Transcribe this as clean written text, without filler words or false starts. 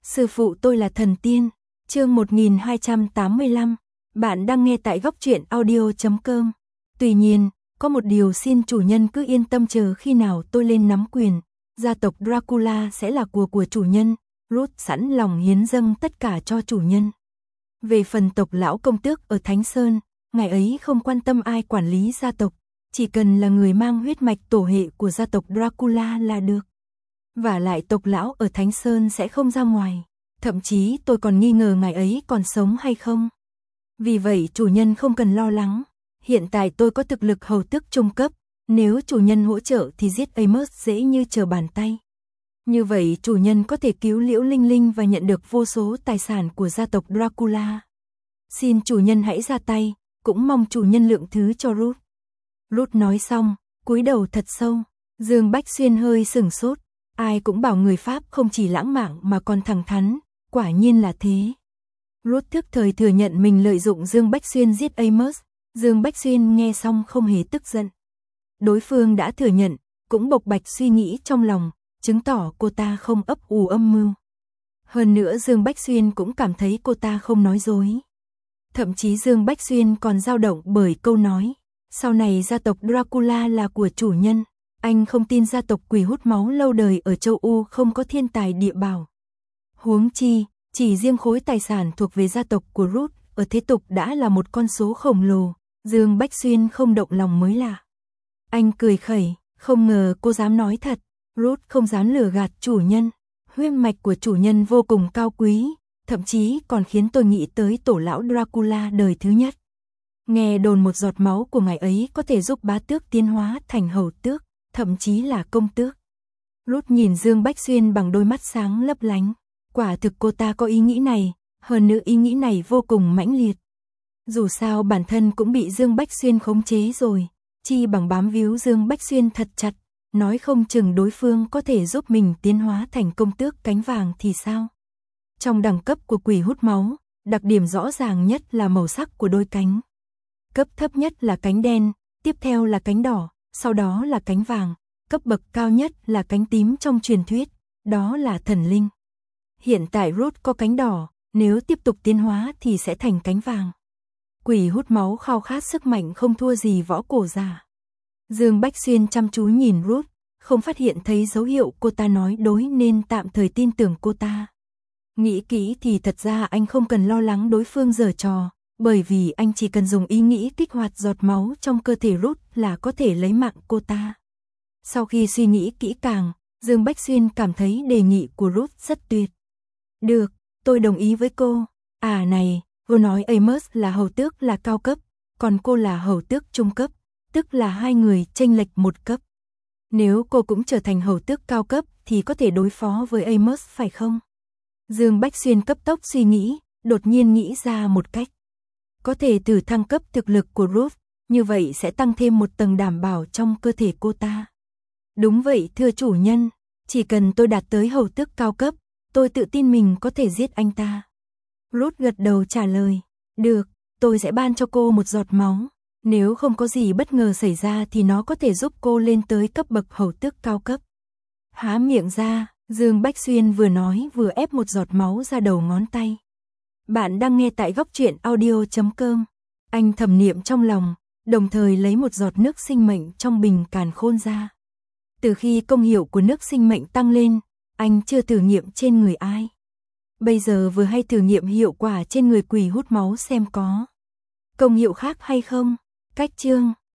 Sư phụ tôi là thần tiên. Chương 1285. Bạn đang nghe tại góc truyện audio.com. Tuy nhiên, có một điều xin chủ nhân cứ yên tâm, chờ khi nào tôi lên nắm quyền, gia tộc Dracula sẽ là của chủ nhân. Ruth sẵn lòng hiến dâng tất cả cho chủ nhân. Về phần tộc lão công tước ở Thánh Sơn, ngài ấy không quan tâm ai quản lý gia tộc, chỉ cần là người mang huyết mạch tổ hệ của gia tộc Dracula là được. Và lại tộc lão ở Thánh Sơn sẽ không ra ngoài, thậm chí tôi còn nghi ngờ ngài ấy còn sống hay không. Vì vậy chủ nhân không cần lo lắng, hiện tại tôi có thực lực hầu tước trung cấp, nếu chủ nhân hỗ trợ thì giết Amos dễ như trở bàn tay. Như vậy chủ nhân có thể cứu Liễu Linh Linh và nhận được vô số tài sản của gia tộc Dracula. Xin chủ nhân hãy ra tay, cũng mong chủ nhân lượng thứ cho Ruth. Ruth nói xong, cúi đầu thật sâu. Dương Bách Xuyên hơi sửng sốt. Ai cũng bảo người Pháp không chỉ lãng mạn mà còn thẳng thắn, quả nhiên là thế. Ruth thức thời thừa nhận mình lợi dụng Dương Bách Xuyên giết Amos. Dương Bách Xuyên nghe xong không hề tức giận. Đối phương đã thừa nhận, cũng bộc bạch suy nghĩ trong lòng, chứng tỏ cô ta không ấp ủ âm mưu. Hơn nữa Dương Bách Xuyên cũng cảm thấy cô ta không nói dối. Thậm chí Dương Bách Xuyên còn dao động bởi câu nói, sau này gia tộc Dracula là của chủ nhân. Anh không tin gia tộc quỷ hút máu lâu đời ở châu Âu không có thiên tài địa bảo. Huống chi, chỉ riêng khối tài sản thuộc về gia tộc của Ruth ở thế tục đã là một con số khổng lồ. Dương Bách Xuyên không động lòng mới lạ. Anh cười khẩy, không ngờ cô dám nói thật. Ruth không dám lừa gạt chủ nhân. Huyết mạch của chủ nhân vô cùng cao quý, thậm chí còn khiến tôi nghĩ tới tổ lão Dracula đời thứ nhất. Nghe đồn một giọt máu của ngài ấy có thể giúp bá tước tiến hóa thành hầu tước, thậm chí là công tước. Ruth nhìn Dương Bách Xuyên bằng đôi mắt sáng lấp lánh. Quả thực cô ta có ý nghĩ này, hơn nữa ý nghĩ này vô cùng mãnh liệt. Dù sao bản thân cũng bị Dương Bách Xuyên khống chế rồi, chi bằng bám víu Dương Bách Xuyên thật chặt, nói không chừng đối phương có thể giúp mình tiến hóa thành công tước cánh vàng thì sao. Trong đẳng cấp của quỷ hút máu, đặc điểm rõ ràng nhất là màu sắc của đôi cánh. Cấp thấp nhất là cánh đen, tiếp theo là cánh đỏ, sau đó là cánh vàng, cấp bậc cao nhất là cánh tím trong truyền thuyết, đó là thần linh. Hiện tại Ruth có cánh đỏ, nếu tiếp tục tiến hóa thì sẽ thành cánh vàng. Quỷ hút máu khao khát sức mạnh không thua gì võ cổ giả. Dương Bách Xuyên chăm chú nhìn Ruth, không phát hiện thấy dấu hiệu cô ta nói đối nên tạm thời tin tưởng cô ta. Nghĩ kỹ thì thật ra anh không cần lo lắng đối phương giở trò, bởi vì anh chỉ cần dùng ý nghĩ kích hoạt giọt máu trong cơ thể Ruth là có thể lấy mạng cô ta. Sau khi suy nghĩ kỹ càng, Dương Bách Xuyên cảm thấy đề nghị của Ruth rất tuyệt. Được, tôi đồng ý với cô. À này, cô nói Amos là hầu tước là cao cấp, còn cô là hầu tước trung cấp, tức là hai người chênh lệch một cấp. Nếu cô cũng trở thành hầu tước cao cấp thì có thể đối phó với Amos phải không? Dương Bách Xuyên cấp tốc suy nghĩ, đột nhiên nghĩ ra một cách. Có thể thử thăng cấp thực lực của Ruth, như vậy sẽ tăng thêm một tầng đảm bảo trong cơ thể cô ta. Đúng vậy thưa chủ nhân, chỉ cần tôi đạt tới hầu tước cao cấp, tôi tự tin mình có thể giết anh ta. Ruth gật đầu trả lời, được, tôi sẽ ban cho cô một giọt máu. Nếu không có gì bất ngờ xảy ra thì nó có thể giúp cô lên tới cấp bậc hầu tước cao cấp. Há miệng ra, Dương Bách Xuyên vừa nói vừa ép một giọt máu ra đầu ngón tay. Bạn đang nghe tại góc truyện audio.com. Anh thầm niệm trong lòng, đồng thời lấy một giọt nước sinh mệnh trong bình càn khôn ra. Từ khi công hiệu của nước sinh mệnh tăng lên, anh chưa thử nghiệm trên người ai. Bây giờ vừa hay thử nghiệm hiệu quả trên người quỷ hút máu xem có công hiệu khác hay không. Cách chương